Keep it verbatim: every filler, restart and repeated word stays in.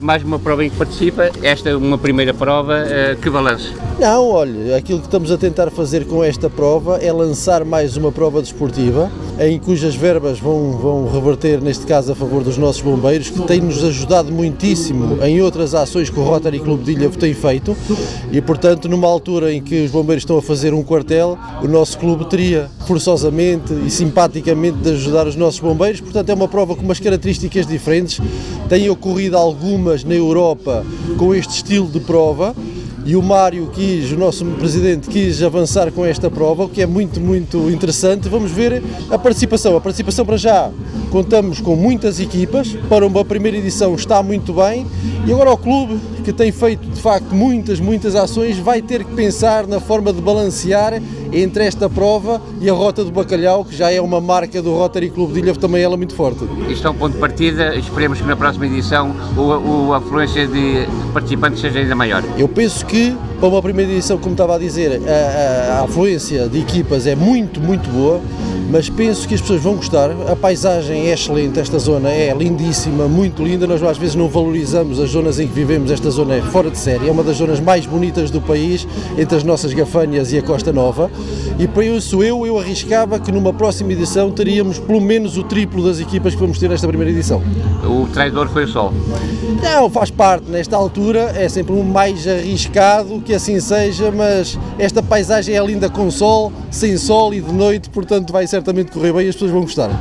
Mais uma prova em que participa, esta é uma primeira prova, que balanço? Não, olha, aquilo que estamos a tentar fazer com esta prova é lançar mais uma prova desportiva, em cujas verbas vão, vão reverter, neste caso, a favor dos nossos bombeiros, que têm-nos ajudado muitíssimo em outras ações que o Rotary Clube de Ilhavo tem feito e, portanto, numa altura em que os bombeiros estão a fazer um quartel, o nosso clube teria forçosamente e simpaticamente de ajudar os nossos bombeiros, portanto é uma prova com umas características diferentes, tem ocorrido algumas na Europa com este estilo de prova. E o Mário quis, o nosso presidente, quis avançar com esta prova, o que é muito, muito interessante. Vamos ver a participação. A participação para já, contamos com muitas equipas, para uma primeira edição está muito bem e agora o clube, que tem feito de facto muitas, muitas ações, vai ter que pensar na forma de balancear entre esta prova e a Rota do Bacalhau, que já é uma marca do Rotary Clube de Ilhavo, também ela muito forte. Isto é um ponto de partida, esperemos que na próxima edição o, o, a afluência de participantes seja ainda maior. Eu penso que para uma primeira edição, como estava a dizer, a, a, a afluência de equipas é muito, muito boa, mas penso que as pessoas vão gostar. A paisagem é excelente, esta zona é lindíssima, muito linda, nós às vezes não valorizamos as zonas em que vivemos, esta zona é fora de série, é uma das zonas mais bonitas do país, entre as nossas Gafanhas e a Costa Nova, e por isso eu, eu arriscava que numa próxima edição teríamos pelo menos o triplo das equipas que vamos ter nesta primeira edição. O traidor foi o sol? Não, faz parte, nesta altura é sempre um mais arriscado que assim seja, mas esta paisagem é linda com sol, sem sol e de noite, portanto vai certamente correr bem e as pessoas vão gostar.